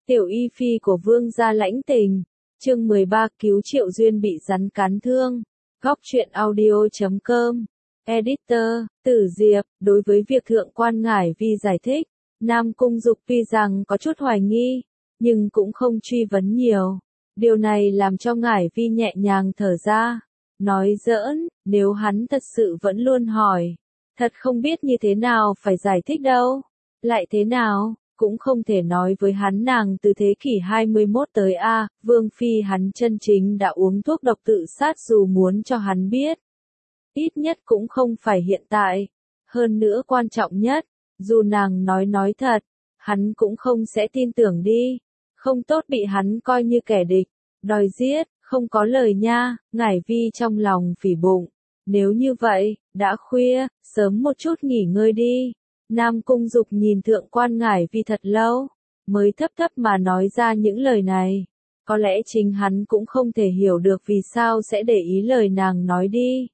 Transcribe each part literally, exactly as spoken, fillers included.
Tiểu y phi của vương gia lãnh tình. Chương mười ba cứu Triệu Duyên bị rắn cắn thương. Góc truyện audio chấm com. Editor, Tử Diệp, đối với việc thượng quan Ngải Vi giải thích, Nam Cung Dục tuy rằng có chút hoài nghi, nhưng cũng không truy vấn nhiều. Điều này làm cho Ngải Vi nhẹ nhàng thở ra. Nói giỡn, nếu hắn thật sự vẫn luôn hỏi, thật không biết như thế nào phải giải thích đâu. Lại thế nào, cũng không thể nói với hắn nàng từ thế kỷ hai mươi mốt tới A, Vương Phi hắn chân chính đã uống thuốc độc tự sát dù muốn cho hắn biết. Ít nhất cũng không phải hiện tại. Hơn nữa quan trọng nhất, dù nàng nói nói thật, hắn cũng không sẽ tin tưởng đi. Không tốt bị hắn coi như kẻ địch, đòi giết, không có lời nha. Ngải Vi trong lòng phỉ bụng. Nếu như vậy, đã khuya, sớm một chút nghỉ ngơi đi. Nam Cung Dục nhìn thượng quan Ngải Vi thật lâu, mới thấp thấp mà nói ra những lời này. Có lẽ chính hắn cũng không thể hiểu được vì sao sẽ để ý lời nàng nói đi.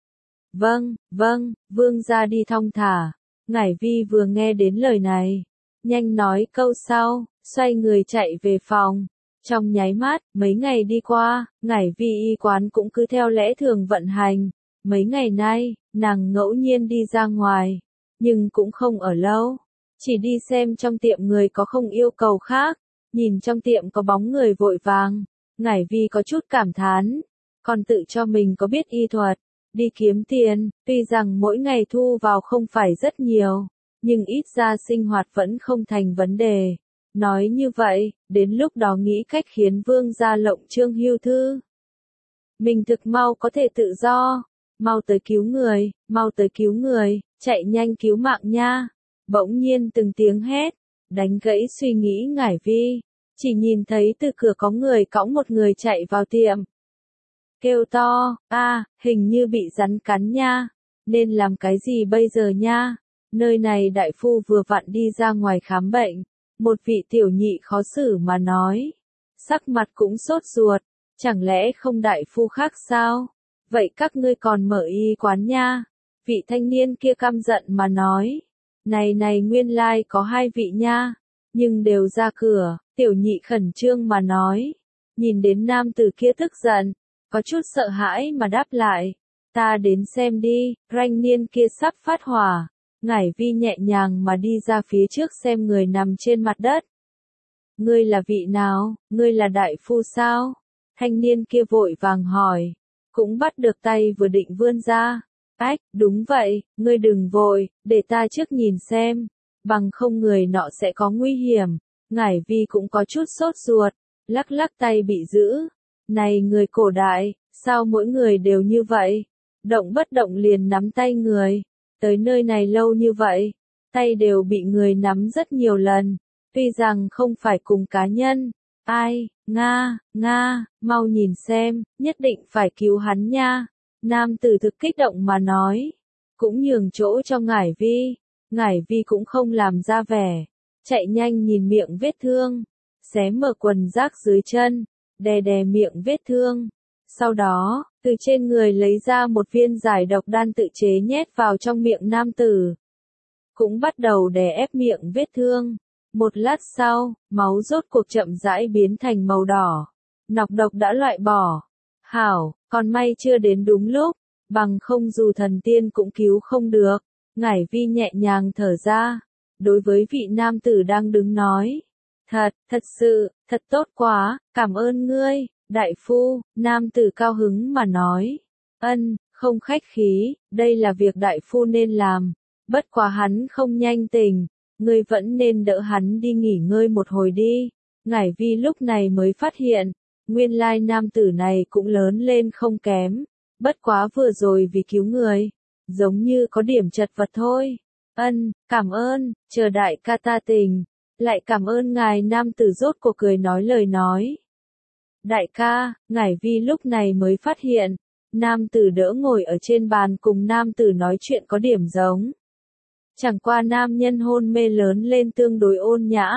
Vâng, vâng, vương gia đi thong thả. Ngải Vi vừa nghe đến lời này, nhanh nói câu sau, xoay người chạy về phòng. Trong nháy mắt, mấy ngày đi qua, Ngải Vi y quán cũng cứ theo lẽ thường vận hành. Mấy ngày nay, nàng ngẫu nhiên đi ra ngoài, nhưng cũng không ở lâu. Chỉ đi xem trong tiệm người có không yêu cầu khác, nhìn trong tiệm có bóng người vội vàng. Ngải Vi có chút cảm thán, còn tự cho mình có biết y thuật, đi kiếm tiền, tuy rằng mỗi ngày thu vào không phải rất nhiều, nhưng ít ra sinh hoạt vẫn không thành vấn đề. Nói như vậy, đến lúc đó nghĩ cách khiến vương gia lộng trương hưu thư. Mình thực mau có thể tự do, mau tới cứu người, mau tới cứu người, chạy nhanh cứu mạng nha. Bỗng nhiên từng tiếng hét, đánh gãy suy nghĩ Ngải Vi, chỉ nhìn thấy từ cửa có người cõng một người chạy vào tiệm. Kêu to, a, hình như bị rắn cắn nha, nên làm cái gì bây giờ nha? Nơi này đại phu vừa vặn đi ra ngoài khám bệnh, một vị tiểu nhị khó xử mà nói, sắc mặt cũng sốt ruột, chẳng lẽ không đại phu khác sao? Vậy các ngươi còn mở y quán nha? Vị thanh niên kia căm giận mà nói, này này nguyên lai có hai vị nha, nhưng đều ra cửa. Tiểu nhị khẩn trương mà nói, nhìn đến nam tử kia tức giận, có chút sợ hãi mà đáp lại, ta đến xem đi. Thanh niên kia sắp phát hỏa. Ngải Vi nhẹ nhàng mà đi ra phía trước xem người nằm trên mặt đất. Ngươi là vị nào? Ngươi là đại phu sao? Thanh niên kia vội vàng hỏi, cũng bắt được tay vừa định vươn ra. Ách, đúng vậy, ngươi đừng vội, để ta trước nhìn xem, bằng không người nọ sẽ có nguy hiểm. Ngải Vi cũng có chút sốt ruột, lắc lắc tay bị giữ. Này người cổ đại, sao mỗi người đều như vậy? Động bất động liền nắm tay người. Tới nơi này lâu như vậy, tay đều bị người nắm rất nhiều lần. Tuy rằng không phải cùng cá nhân. Ai, Nga, Nga, mau nhìn xem, nhất định phải cứu hắn nha. Nam tử thực kích động mà nói, cũng nhường chỗ cho Ngải Vi. Ngải Vi cũng không làm ra vẻ, chạy nhanh nhìn miệng vết thương, xé mở quần rác dưới chân, đè đè miệng vết thương. Sau đó, từ trên người lấy ra một viên giải độc đan tự chế nhét vào trong miệng nam tử. Cũng bắt đầu đè ép miệng vết thương. Một lát sau, máu rốt cuộc chậm rãi biến thành màu đỏ. Nọc độc đã loại bỏ. Hảo, còn may chưa đến đúng lúc, bằng không dù thần tiên cũng cứu không được. Ngải Vi nhẹ nhàng thở ra, đối với vị nam tử đang đứng nói. Thật, thật sự, thật tốt quá, cảm ơn ngươi, đại phu. Nam tử cao hứng mà nói. Ân, không khách khí, đây là việc đại phu nên làm. Bất quá hắn không nhanh tỉnh, ngươi vẫn nên đỡ hắn đi nghỉ ngơi một hồi đi. Ngải Vi lúc này mới phát hiện, nguyên lai nam tử này cũng lớn lên không kém. Bất quá vừa rồi vì cứu người, giống như có điểm chật vật thôi. Ân, cảm ơn, chờ đại ca ta tỉnh, lại cảm ơn ngài. Nam tử rốt cuộc cười nói lời nói. Đại ca, Ngải Vi lúc này mới phát hiện, nam tử đỡ ngồi ở trên bàn cùng nam tử nói chuyện có điểm giống. Chẳng qua nam nhân hôn mê lớn lên tương đối ôn nhã,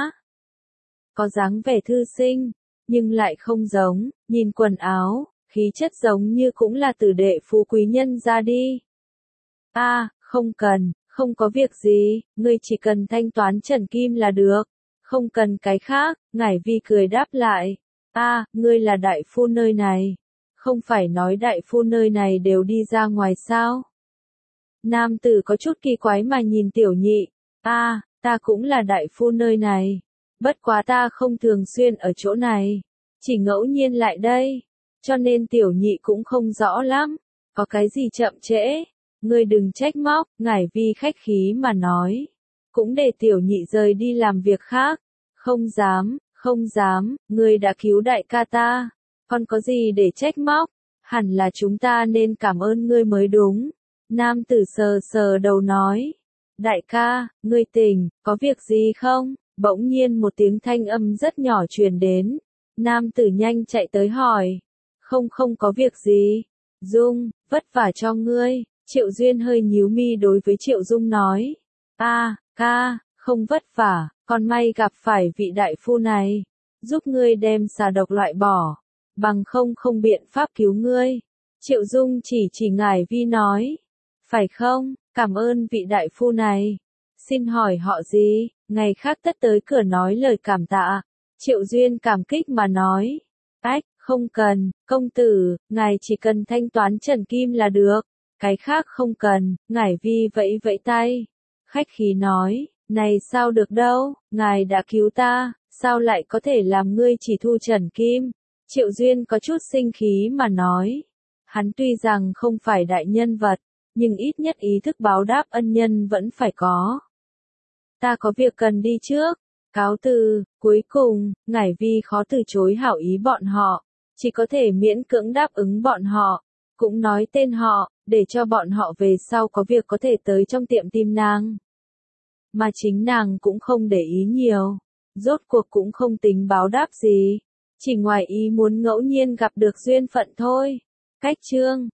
có dáng vẻ thư sinh, nhưng lại không giống, nhìn quần áo, khí chất giống như cũng là tử đệ phú quý nhân ra đi. A, à, không cần, không có việc gì, ngươi chỉ cần thanh toán trần kim là được. Không cần cái khác, Ngải Vi cười đáp lại. A, ngươi là đại phu nơi này. Không phải nói đại phu nơi này đều đi ra ngoài sao? Nam tử có chút kỳ quái mà nhìn tiểu nhị. A, ta cũng là đại phu nơi này. Bất quá ta không thường xuyên ở chỗ này. Chỉ ngẫu nhiên lại đây. Cho nên tiểu nhị cũng không rõ lắm. Có cái gì chậm trễ? Ngươi đừng trách móc, Ngải Vi khách khí mà nói. Cũng để tiểu nhị rời đi làm việc khác. Không dám, không dám, ngươi đã cứu đại ca ta. Còn có gì để trách móc? Hẳn là chúng ta nên cảm ơn ngươi mới đúng. Nam tử sờ sờ đầu nói. Đại ca, ngươi tỉnh, có việc gì không? Bỗng nhiên một tiếng thanh âm rất nhỏ truyền đến. Nam tử nhanh chạy tới hỏi. Không không có việc gì. Dung, vất vả cho ngươi. Triệu Duyên hơi nhíu mi đối với Triệu Dung nói. A, ca, không vất vả, còn may gặp phải vị đại phu này. Giúp ngươi đem xà độc loại bỏ. Bằng không không biện pháp cứu ngươi. Triệu Dung chỉ chỉ Ngải Vi nói. Phải không, cảm ơn vị đại phu này. Xin hỏi họ gì, ngày khác tất tới cửa nói lời cảm tạ. Triệu Duyên cảm kích mà nói. Ách, không cần, công tử, ngài chỉ cần thanh toán trần kim là được. Cái khác không cần, Ngải Vi vẫy vẫy tay. Khách khí nói, này sao được đâu, ngài đã cứu ta, sao lại có thể làm ngươi chỉ thu trần kim. Triệu Duyên có chút sinh khí mà nói. Hắn tuy rằng không phải đại nhân vật, nhưng ít nhất ý thức báo đáp ân nhân vẫn phải có. Ta có việc cần đi trước. Cáo từ, cuối cùng, Ngải Vi khó từ chối hảo ý bọn họ. Chỉ có thể miễn cưỡng đáp ứng bọn họ. Cũng nói tên họ, để cho bọn họ về sau có việc có thể tới trong tiệm tìm nàng. Mà chính nàng cũng không để ý nhiều. Rốt cuộc cũng không tính báo đáp gì. Chỉ ngoài ý muốn ngẫu nhiên gặp được duyên phận thôi. Cách chương